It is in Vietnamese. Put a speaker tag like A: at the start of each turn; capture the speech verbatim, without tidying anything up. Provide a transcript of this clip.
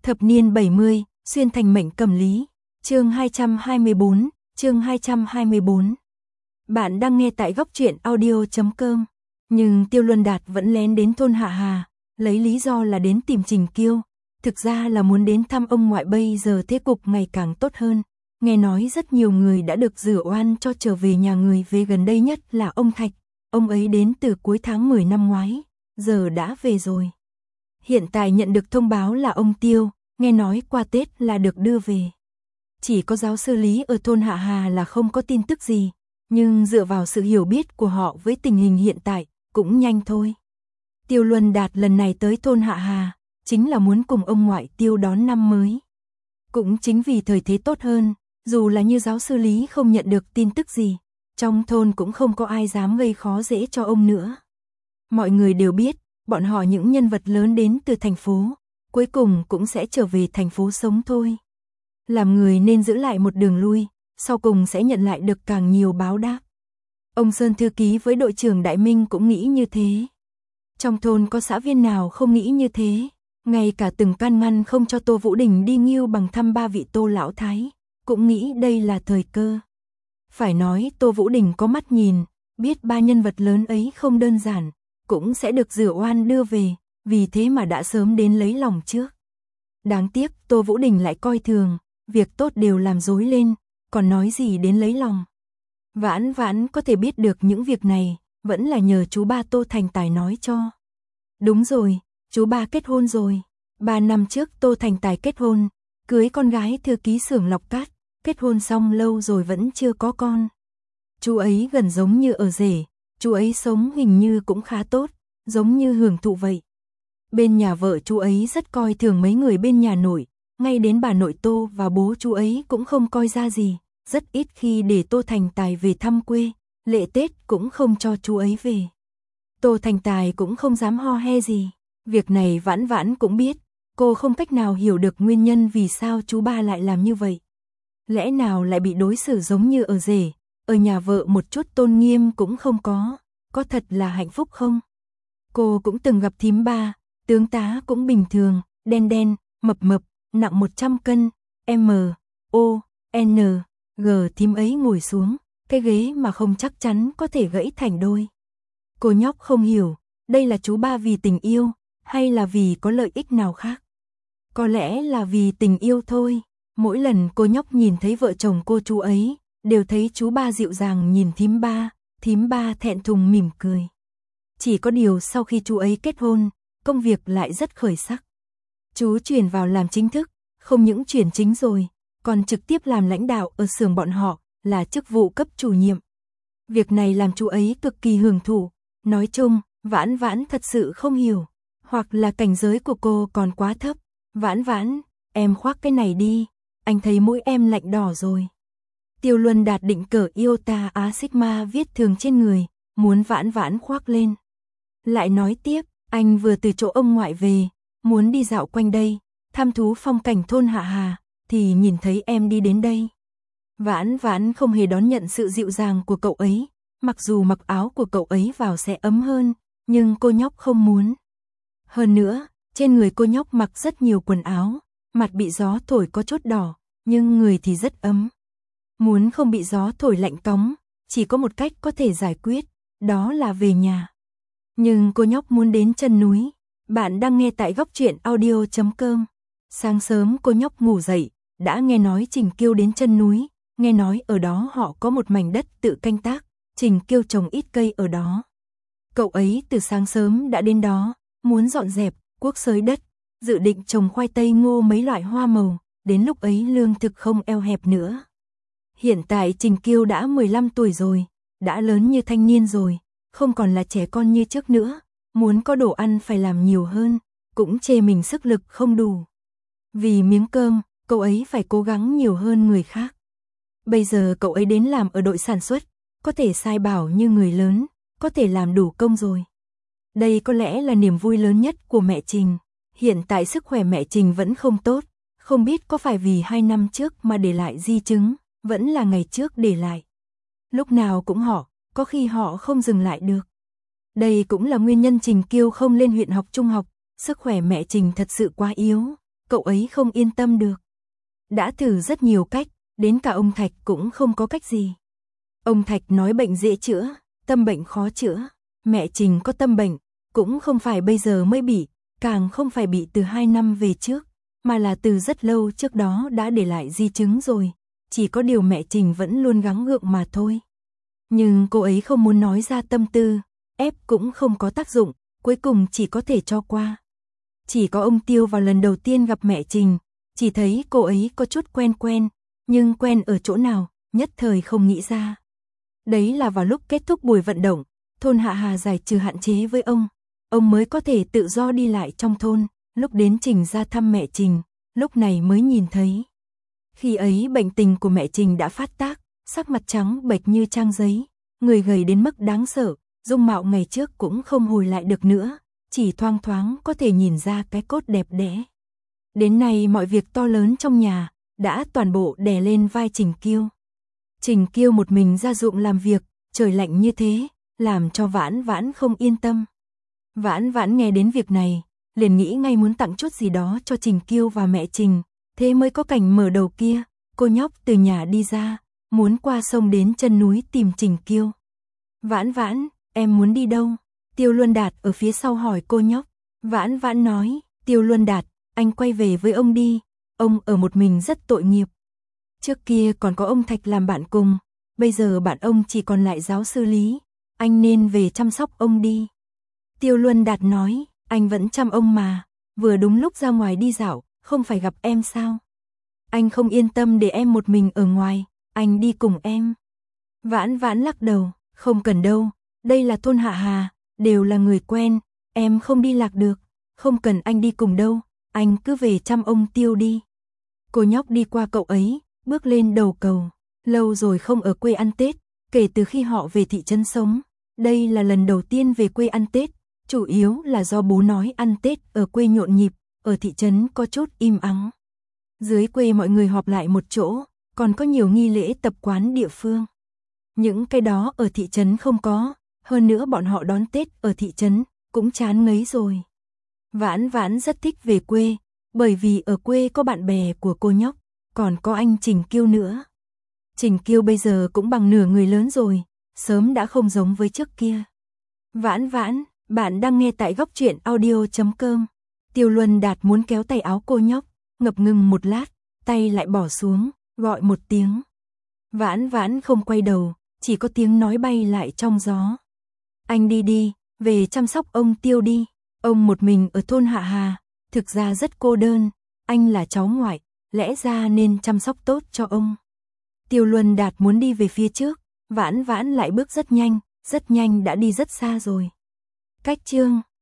A: Thập niên bảy mươi, xuyên thành mệnh cầm lý. Chương hai trăm hai mươi bốn, chương hai trăm hai mươi bốn. Bạn đang nghe tại góc truyện audio chấm com. Nhưng Tiêu Luân Đạt vẫn lén đến thôn Hạ Hà, lấy lý do là đến tìm Trình Kiêu, thực ra là muốn đến thăm ông ngoại. Bây giờ thế cục ngày càng tốt hơn, nghe nói rất nhiều người đã được rửa oan cho trở về nhà. Người về gần đây nhất là ông Thạch, ông ấy đến từ cuối tháng mười năm ngoái, giờ đã về rồi. Hiện tại nhận được thông báo là ông Tiêu, nghe nói qua Tết là được đưa về. Chỉ có giáo sư Lý ở thôn Hạ Hà là không có tin tức gì, nhưng dựa vào sự hiểu biết của họ với tình hình hiện tại, cũng nhanh thôi. Tiêu Luân Đạt lần này tới thôn Hạ Hà, chính là muốn cùng ông ngoại Tiêu đón năm mới. Cũng chính vì thời thế tốt hơn, dù là như giáo sư Lý không nhận được tin tức gì, trong thôn cũng không có ai dám gây khó dễ cho ông nữa. Mọi người đều biết, bọn họ những nhân vật lớn đến từ thành phố, cuối cùng cũng sẽ trở về thành phố sống thôi. Làm người nên giữ lại một đường lui, sau cùng sẽ nhận lại được càng nhiều báo đáp. Ông Sơn thư ký với đội trưởng Đại Minh cũng nghĩ như thế. Trong thôn có xã viên nào không nghĩ như thế, ngay cả từng can ngăn không cho Tô Vũ Đình đi Ngưu Bằng thăm ba vị Tô lão thái, cũng nghĩ đây là thời cơ. Phải nói Tô Vũ Đình có mắt nhìn, biết ba nhân vật lớn ấy không đơn giản, cũng sẽ được rửa oan đưa về, vì thế mà đã sớm đến lấy lòng trước. Đáng tiếc Tô Vũ Đình lại coi thường, việc tốt đều làm rối lên, còn nói gì đến lấy lòng. Vãn Vãn có thể biết được những việc này, vẫn là nhờ chú ba Tô Thành Tài nói cho. Đúng rồi, chú ba kết hôn rồi. Ba năm trước Tô Thành Tài kết hôn, cưới con gái thư ký xưởng lọc cát, kết hôn xong lâu rồi vẫn chưa có con. Chú ấy gần giống như ở rể, chú ấy sống hình như cũng khá tốt, giống như hưởng thụ vậy. Bên nhà vợ chú ấy rất coi thường mấy người bên nhà nội, ngay đến bà nội Tô và bố chú ấy cũng không coi ra gì, rất ít khi để Tô Thành Tài về thăm quê, lễ Tết cũng không cho chú ấy về. Tô Thành Tài cũng không dám ho he gì, việc này Vãn Vãn cũng biết, cô không cách nào hiểu được nguyên nhân vì sao chú ba lại làm như vậy. Lẽ nào lại bị đối xử giống như ở rể, ở nhà vợ một chút tôn nghiêm cũng không có, có thật là hạnh phúc không? Cô cũng từng gặp thím ba, tướng tá cũng bình thường, đen đen, mập mập, nặng một trăm cân, M, O, N, G. Thím ấy ngồi xuống, cái ghế mà không chắc chắn có thể gãy thành đôi. Cô nhóc không hiểu, đây là chú ba vì tình yêu, hay là vì có lợi ích nào khác? Có lẽ là vì tình yêu thôi. Mỗi lần cô nhóc nhìn thấy vợ chồng cô chú ấy, đều thấy chú ba dịu dàng nhìn thím ba, thím ba thẹn thùng mỉm cười. Chỉ có điều sau khi chú ấy kết hôn, công việc lại rất khởi sắc. Chú chuyển vào làm chính thức, không những chuyển chính rồi, còn trực tiếp làm lãnh đạo ở xưởng bọn họ, là chức vụ cấp chủ nhiệm. Việc này làm chú ấy cực kỳ hưởng thụ. Nói chung, Vãn Vãn thật sự không hiểu, hoặc là cảnh giới của cô còn quá thấp. Vãn Vãn, em khoác cái này đi, anh thấy mũi em lạnh đỏ rồi. Tiêu Luân Đạt định cởi Iota Á Sigma viết thường trên người, muốn Vãn Vãn khoác lên. Lại nói tiếp, anh vừa từ chỗ ông ngoại về, muốn đi dạo quanh đây, thăm thú phong cảnh thôn Hạ Hà, thì nhìn thấy em đi đến đây. Vãn Vãn không hề đón nhận sự dịu dàng của cậu ấy, mặc dù mặc áo của cậu ấy vào sẽ ấm hơn, nhưng cô nhóc không muốn. Hơn nữa, trên người cô nhóc mặc rất nhiều quần áo, mặt bị gió thổi có chút đỏ, nhưng người thì rất ấm. Muốn không bị gió thổi lạnh cóng, chỉ có một cách có thể giải quyết, đó là về nhà. Nhưng cô nhóc muốn đến chân núi. Bạn đang nghe tại góc truyện audio chấm com. Sáng sớm cô nhóc ngủ dậy, đã nghe nói Trình Kiêu đến chân núi, nghe nói ở đó họ có một mảnh đất tự canh tác, Trình Kiêu trồng ít cây ở đó. Cậu ấy từ sáng sớm đã đến đó, muốn dọn dẹp, cuốc xới đất, dự định trồng khoai tây ngô mấy loại hoa màu, đến lúc ấy lương thực không eo hẹp nữa. Hiện tại Trình Kiêu đã mười lăm tuổi rồi, đã lớn như thanh niên rồi, không còn là trẻ con như trước nữa, muốn có đồ ăn phải làm nhiều hơn, cũng chê mình sức lực không đủ. Vì miếng cơm, cậu ấy phải cố gắng nhiều hơn người khác. Bây giờ cậu ấy đến làm ở đội sản xuất, có thể sai bảo như người lớn, có thể làm đủ công rồi. Đây có lẽ là niềm vui lớn nhất của mẹ Trình. Hiện tại sức khỏe mẹ Trình vẫn không tốt, không biết có phải vì hai năm trước mà để lại di chứng, vẫn là ngày trước để lại. Lúc nào cũng họ, có khi họ không dừng lại được. Đây cũng là nguyên nhân Trình Kiêu không lên huyện học trung học, sức khỏe mẹ Trình thật sự quá yếu, cậu ấy không yên tâm được. Đã thử rất nhiều cách, đến cả ông Thạch cũng không có cách gì. Ông Thạch nói bệnh dễ chữa, tâm bệnh khó chữa. Mẹ Trình có tâm bệnh, cũng không phải bây giờ mới bị, càng không phải bị từ hai năm về trước, mà là từ rất lâu trước đó đã để lại di chứng rồi. Chỉ có điều mẹ Trình vẫn luôn gắng gượng mà thôi. Nhưng cô ấy không muốn nói ra tâm tư, ép cũng không có tác dụng, cuối cùng chỉ có thể cho qua. Chỉ có ông Tiêu vào lần đầu tiên gặp mẹ Trình, chỉ thấy cô ấy có chút quen quen, nhưng quen ở chỗ nào, nhất thời không nghĩ ra. Đấy là vào lúc kết thúc buổi vận động, thôn Hạ Hà giải trừ hạn chế với ông, ông mới có thể tự do đi lại trong thôn, lúc đến Trình ra thăm mẹ Trình, lúc này mới nhìn thấy. Khi ấy bệnh tình của mẹ Trình đã phát tác, sắc mặt trắng bệch như trang giấy, người gầy đến mức đáng sợ, dung mạo ngày trước cũng không hồi lại được nữa, chỉ thoang thoáng có thể nhìn ra cái cốt đẹp đẽ. Đến nay mọi việc to lớn trong nhà đã toàn bộ đè lên vai Trình Kiêu. Trình Kiêu một mình ra ruộng làm việc, trời lạnh như thế, làm cho Vãn Vãn không yên tâm. Vãn Vãn nghe đến việc này, liền nghĩ ngay muốn tặng chút gì đó cho Trình Kiêu và mẹ Trình, thế mới có cảnh mở đầu kia, cô nhóc từ nhà đi ra, muốn qua sông đến chân núi tìm Trình Kiêu. Vãn Vãn, em muốn đi đâu? Tiêu Luân Đạt ở phía sau hỏi cô nhóc. Vãn Vãn nói, Tiêu Luân Đạt, anh quay về với ông đi, ông ở một mình rất tội nghiệp. Trước kia còn có ông Thạch làm bạn cùng, bây giờ bạn ông chỉ còn lại giáo sư Lý, anh nên về chăm sóc ông đi. Tiêu Luân Đạt nói, anh vẫn chăm ông mà, vừa đúng lúc ra ngoài đi dạo, không phải gặp em sao? Anh không yên tâm để em một mình ở ngoài, anh đi cùng em. Vãn Vãn lắc đầu, không cần đâu, đây là thôn Hạ Hà, đều là người quen, em không đi lạc được, không cần anh đi cùng đâu, anh cứ về chăm ông Tiêu đi. Cô nhóc đi qua cậu ấy, bước lên đầu cầu, lâu rồi không ở quê ăn Tết, kể từ khi họ về thị trấn sống, đây là lần đầu tiên về quê ăn Tết, chủ yếu là do bố nói ăn Tết ở quê nhộn nhịp, ở thị trấn có chút im ắng. Dưới quê mọi người họp lại một chỗ, còn có nhiều nghi lễ tập quán địa phương. Những cái đó ở thị trấn không có, hơn nữa bọn họ đón Tết ở thị trấn cũng chán ngấy rồi. Vãn Vãn rất thích về quê, bởi vì ở quê có bạn bè của cô nhóc, còn có anh Trình Kiêu nữa. Trình Kiêu bây giờ cũng bằng nửa người lớn rồi, sớm đã không giống với trước kia. Vãn Vãn, bạn đang nghe tại góc truyện audio chấm com. Tiêu Luân Đạt muốn kéo tay áo cô nhóc, ngập ngừng một lát, tay lại bỏ xuống, gọi một tiếng. Vãn Vãn không quay đầu, chỉ có tiếng nói bay lại trong gió. Anh đi đi, về chăm sóc ông Tiêu đi, ông một mình ở thôn Hạ Hà, thực ra rất cô đơn, anh là cháu ngoại, lẽ ra nên chăm sóc tốt cho ông. Tiêu Luân Đạt muốn đi về phía trước, Vãn Vãn lại bước rất nhanh, rất nhanh đã đi rất xa rồi. Cách chương